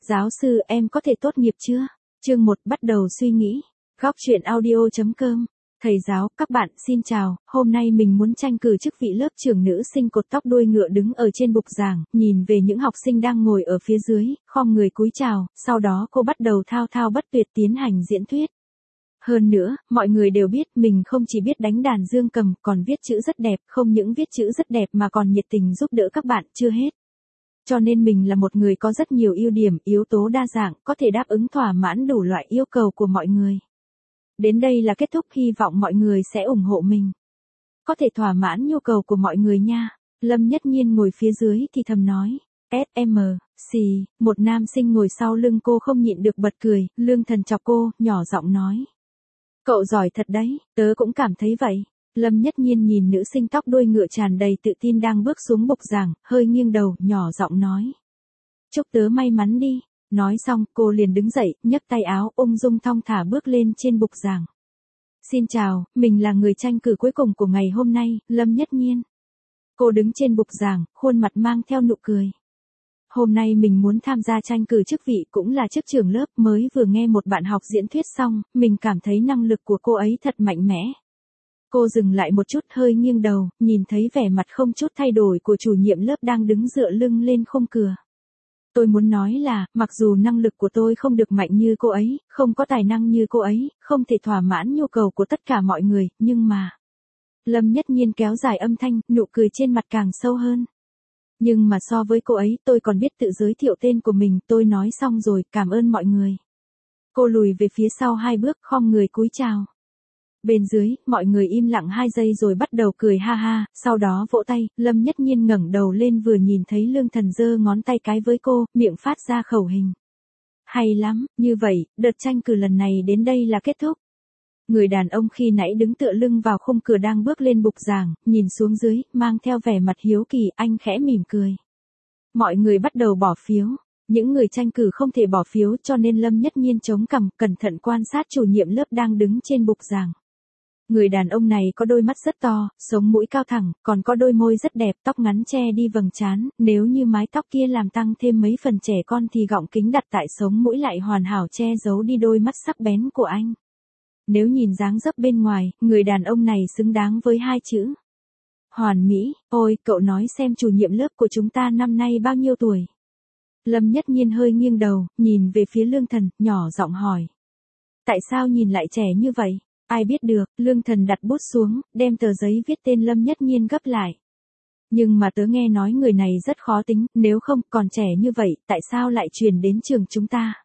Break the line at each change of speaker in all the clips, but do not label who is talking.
Giáo sư em có thể tốt nghiệp chưa? Chương 1 bắt đầu suy nghĩ. Góc truyện audio.com. Thầy giáo, các bạn, xin chào, hôm nay mình muốn tranh cử chức vị lớp trưởng nữ sinh cột tóc đuôi ngựa đứng ở trên bục giảng, nhìn về những học sinh đang ngồi ở phía dưới, khom người cúi chào, sau đó cô bắt đầu thao thao bất tuyệt tiến hành diễn thuyết. Hơn nữa, mọi người đều biết mình không chỉ biết đánh đàn dương cầm, còn viết chữ rất đẹp, không những viết chữ rất đẹp mà còn nhiệt tình giúp đỡ các bạn, chưa hết. Cho nên mình là một người có rất nhiều ưu điểm, yếu tố đa dạng, có thể đáp ứng thỏa mãn đủ loại yêu cầu của mọi người. Đến đây là kết thúc, hy vọng mọi người sẽ ủng hộ mình. Có thể thỏa mãn nhu cầu của mọi người nha. Lâm Nhất Nhiên ngồi phía dưới thì thầm nói. SMC, một nam sinh ngồi sau lưng cô không nhịn được bật cười, Lương Thần chọc cô, nhỏ giọng nói. Cậu giỏi thật đấy, tớ cũng cảm thấy vậy. Lâm Nhất Nhiên nhìn nữ sinh tóc đuôi ngựa tràn đầy tự tin đang bước xuống bục giảng, hơi nghiêng đầu, nhỏ giọng nói. Chúc tớ may mắn đi. Nói xong, cô liền đứng dậy, nhấc tay áo, ung dung thong thả bước lên trên bục giảng. Xin chào, mình là người tranh cử cuối cùng của ngày hôm nay, Lâm Nhất Nhiên. Cô đứng trên bục giảng, khuôn mặt mang theo nụ cười. Hôm nay mình muốn tham gia tranh cử chức vị cũng là chức trưởng lớp, mới vừa nghe một bạn học diễn thuyết xong, mình cảm thấy năng lực của cô ấy thật mạnh mẽ. Cô dừng lại một chút, hơi nghiêng đầu, nhìn thấy vẻ mặt không chút thay đổi của chủ nhiệm lớp đang đứng dựa lưng lên khung cửa. Tôi muốn nói là, mặc dù năng lực của tôi không được mạnh như cô ấy, không có tài năng như cô ấy, không thể thỏa mãn nhu cầu của tất cả mọi người, nhưng mà... Lâm Nhất Nhiên kéo dài âm thanh, nụ cười trên mặt càng sâu hơn. Nhưng mà so với cô ấy, tôi còn biết tự giới thiệu tên của mình, tôi nói xong rồi, cảm ơn mọi người. Cô lùi về phía sau 2 bước, khom người cúi chào. Bên dưới, mọi người im lặng 2 giây rồi bắt đầu cười ha ha, sau đó vỗ tay, Lâm Nhất Nhiên ngẩng đầu lên vừa nhìn thấy Lương Thần giơ ngón tay cái với cô, miệng phát ra khẩu hình. Hay lắm, như vậy, đợt tranh cử lần này đến đây là kết thúc. Người đàn ông khi nãy đứng tựa lưng vào khung cửa đang bước lên bục giảng, nhìn xuống dưới, mang theo vẻ mặt hiếu kỳ, anh khẽ mỉm cười. Mọi người bắt đầu bỏ phiếu. Những người tranh cử không thể bỏ phiếu cho nên Lâm Nhất Nhiên chống cằm, cẩn thận quan sát chủ nhiệm lớp đang đứng trên bục giảng. Người đàn ông này có đôi mắt rất to, sống mũi cao thẳng, còn có đôi môi rất đẹp, tóc ngắn che đi vầng trán, nếu như mái tóc kia làm tăng thêm mấy phần trẻ con thì gọng kính đặt tại sống mũi lại hoàn hảo che giấu đi đôi mắt sắc bén của anh. Nếu nhìn dáng dấp bên ngoài, người đàn ông này xứng đáng với 2 chữ. Hoàn mỹ. Ôi, cậu nói xem chủ nhiệm lớp của chúng ta năm nay bao nhiêu tuổi? Lâm Nhất Nhiên hơi nghiêng đầu, nhìn về phía Lương Thần, nhỏ giọng hỏi. Tại sao nhìn lại trẻ như vậy? Ai biết được, Lương Thần đặt bút xuống, đem tờ giấy viết tên Lâm Nhất Nhiên gấp lại. Nhưng mà tớ nghe nói người này rất khó tính, nếu không còn trẻ như vậy, tại sao lại truyền đến trường chúng ta?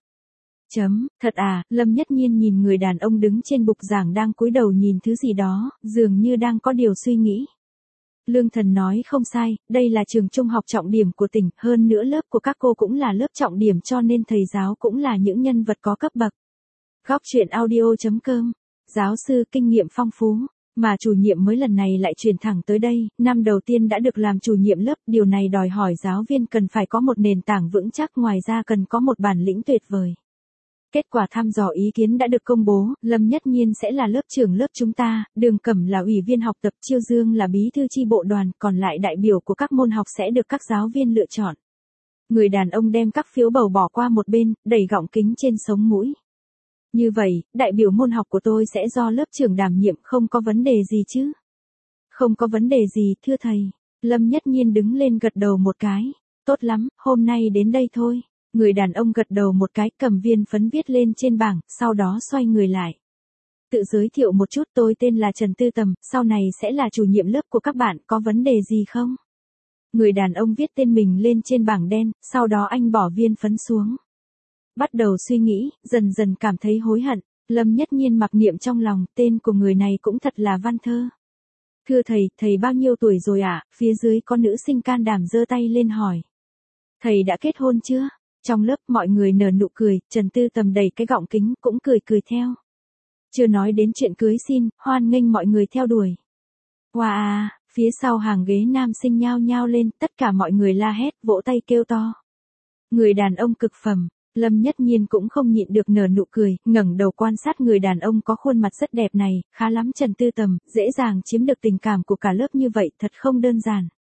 Thật à, Lâm Nhất Nhiên nhìn người đàn ông đứng trên bục giảng đang cúi đầu nhìn thứ gì đó, dường như đang có điều suy nghĩ. Lương Thần nói không sai, đây là trường trung học trọng điểm của tỉnh, hơn nữa lớp của các cô cũng là lớp trọng điểm cho nên thầy giáo cũng là những nhân vật có cấp bậc. Góc truyện audio.com. Giáo sư kinh nghiệm phong phú, mà chủ nhiệm mới lần này lại chuyển thẳng tới đây, năm đầu tiên đã được làm chủ nhiệm lớp, điều này đòi hỏi giáo viên cần phải có một nền tảng vững chắc, ngoài ra cần có một bản lĩnh tuyệt vời. Kết quả thăm dò ý kiến đã được công bố, Lâm Nhất Nhiên sẽ là lớp trưởng lớp chúng ta, Đường Cẩm là ủy viên học tập, Chiêu Dương là bí thư chi bộ đoàn, còn lại đại biểu của các môn học sẽ được các giáo viên lựa chọn. Người đàn ông đem các phiếu bầu bỏ qua một bên, đẩy gọng kính trên sống mũi. Như vậy, đại biểu môn học của tôi sẽ do lớp trưởng đảm nhiệm, không có vấn đề gì chứ? Không có vấn đề gì, thưa thầy. Lâm Nhất Nhiên đứng lên gật đầu một cái. Tốt lắm, hôm nay đến đây thôi. Người đàn ông gật đầu một cái, cầm viên phấn viết lên trên bảng, sau đó xoay người lại. Tự giới thiệu một chút, tôi tên là Trần Tư Tầm, sau này sẽ là chủ nhiệm lớp của các bạn, có vấn đề gì không? Người đàn ông viết tên mình lên trên bảng đen, sau đó anh bỏ viên phấn xuống. Bắt đầu suy nghĩ, dần dần cảm thấy hối hận, Lâm Nhất Nhiên mặc niệm trong lòng, tên của người này cũng thật là văn thơ. Thưa thầy bao nhiêu tuổi rồi ạ? Phía dưới có nữ sinh can đảm giơ tay lên hỏi. Thầy đã kết hôn chưa? Trong lớp mọi người nở nụ cười, Trần Tư Tầm đẩy cái gọng kính, cũng cười theo. Chưa nói đến chuyện cưới xin, hoan nghênh mọi người theo đuổi. Wow, phía sau hàng ghế nam sinh nhao nhao lên, tất cả mọi người la hét, vỗ tay kêu to. Người đàn ông cực phẩm. Lâm Nhất Nhiên cũng không nhịn được nở nụ cười, ngẩng đầu quan sát người đàn ông có khuôn mặt rất đẹp này, khá lắm Trần Tư Tầm, dễ dàng chiếm được tình cảm của cả lớp như vậy, thật không đơn giản.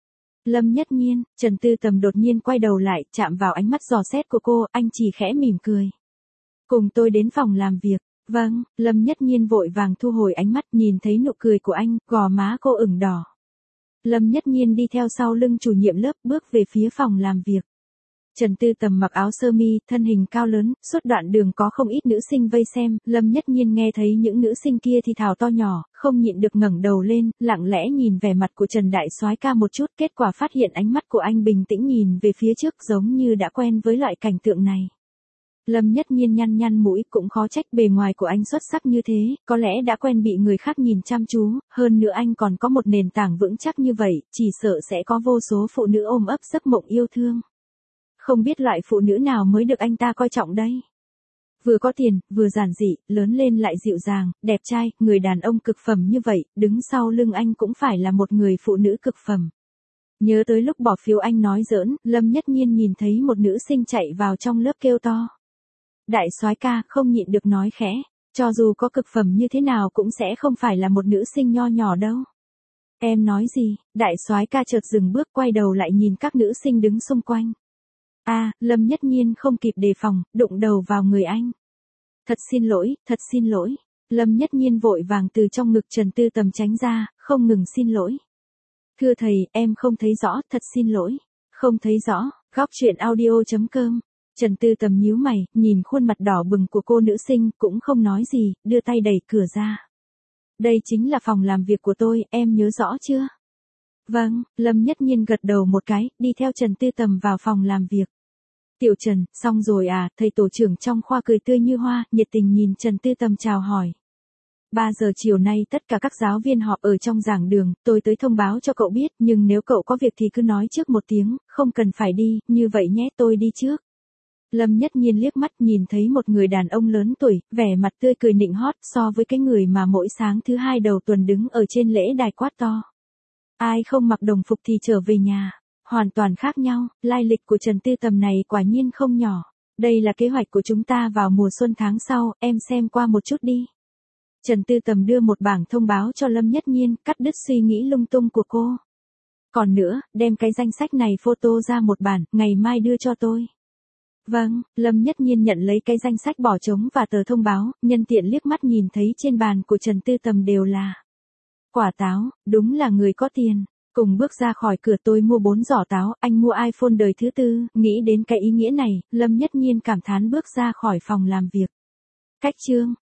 Lâm Nhất Nhiên, Trần Tư Tầm đột nhiên quay đầu lại, chạm vào ánh mắt dò xét của cô, anh chỉ khẽ mỉm cười. Cùng tôi đến phòng làm việc. Vâng, Lâm Nhất Nhiên vội vàng thu hồi ánh mắt, nhìn thấy nụ cười của anh, gò má cô ửng đỏ. Lâm Nhất Nhiên đi theo sau lưng chủ nhiệm lớp, bước về phía phòng làm việc. Trần Tư Tầm mặc áo sơ mi, thân hình cao lớn, suốt đoạn đường có không ít nữ sinh vây xem, Lâm Nhất Nhiên nghe thấy những nữ sinh kia thì thào to nhỏ, không nhịn được ngẩng đầu lên, lặng lẽ nhìn vẻ mặt của Trần Đại Soái ca một chút, kết quả phát hiện ánh mắt của anh bình tĩnh nhìn về phía trước giống như đã quen với loại cảnh tượng này. Lâm Nhất Nhiên nhăn nhăn mũi, cũng khó trách bề ngoài của anh xuất sắc như thế, có lẽ đã quen bị người khác nhìn chăm chú, hơn nữa anh còn có một nền tảng vững chắc như vậy, chỉ sợ sẽ có vô số phụ nữ ôm ấp giấc mộng yêu thương. Không biết loại phụ nữ nào mới được anh ta coi trọng đây. Vừa có tiền, vừa giản dị, lớn lên lại dịu dàng, đẹp trai, người đàn ông cực phẩm như vậy, đứng sau lưng anh cũng phải là một người phụ nữ cực phẩm. Nhớ tới lúc bỏ phiếu anh nói giỡn, Lâm Nhất Nhiên nhìn thấy một nữ sinh chạy vào trong lớp kêu to. Đại soái ca, không nhịn được nói khẽ, cho dù có cực phẩm như thế nào cũng sẽ không phải là một nữ sinh nho nhỏ đâu. Em nói gì? Đại soái ca chợt dừng bước, quay đầu lại nhìn các nữ sinh đứng xung quanh. Lâm Nhất Nhiên không kịp đề phòng, đụng đầu vào người anh. Thật xin lỗi, thật xin lỗi. Lâm Nhất Nhiên vội vàng từ trong ngực Trần Tư Tầm tránh ra, không ngừng xin lỗi. Thưa thầy, em không thấy rõ, thật xin lỗi. Không thấy rõ, góc truyện audio.com. Trần Tư Tầm nhíu mày, nhìn khuôn mặt đỏ bừng của cô nữ sinh, cũng không nói gì, đưa tay đẩy cửa ra. Đây chính là phòng làm việc của tôi, em nhớ rõ chưa? Vâng, Lâm Nhất Nhiên gật đầu một cái, đi theo Trần Tư Tầm vào phòng làm việc. Tiểu Trần, xong rồi à, thầy tổ trưởng trong khoa cười tươi như hoa, nhiệt tình nhìn Trần Tư Tầm chào hỏi. 3 giờ chiều nay tất cả các giáo viên họp ở trong giảng đường, tôi tới thông báo cho cậu biết, nhưng nếu cậu có việc thì cứ nói trước một tiếng, không cần phải đi, như vậy nhé, tôi đi trước. Lâm Nhất Nhiên liếc mắt nhìn thấy một người đàn ông lớn tuổi, vẻ mặt tươi cười nịnh hót so với cái người mà mỗi sáng thứ hai đầu tuần đứng ở trên lễ đài quát to. Ai không mặc đồng phục thì trở về nhà. Hoàn toàn khác nhau, lai lịch của Trần Tư Tầm này quả nhiên không nhỏ. Đây là kế hoạch của chúng ta vào mùa xuân tháng sau, em xem qua một chút đi. Trần Tư Tầm đưa một bảng thông báo cho Lâm Nhất Nhiên, cắt đứt suy nghĩ lung tung của cô. Còn nữa, đem cái danh sách này photo ra một bản, ngày mai đưa cho tôi. Vâng, Lâm Nhất Nhiên nhận lấy cái danh sách bỏ trống và tờ thông báo, nhân tiện liếc mắt nhìn thấy trên bàn của Trần Tư Tầm đều là quả táo, đúng là người có tiền. Cùng bước ra khỏi cửa tôi mua 4 giỏ táo, anh mua iPhone đời thứ 4, nghĩ đến cái ý nghĩa này, Lâm Nhất Nhiên cảm thán bước ra khỏi phòng làm việc. Cách chương.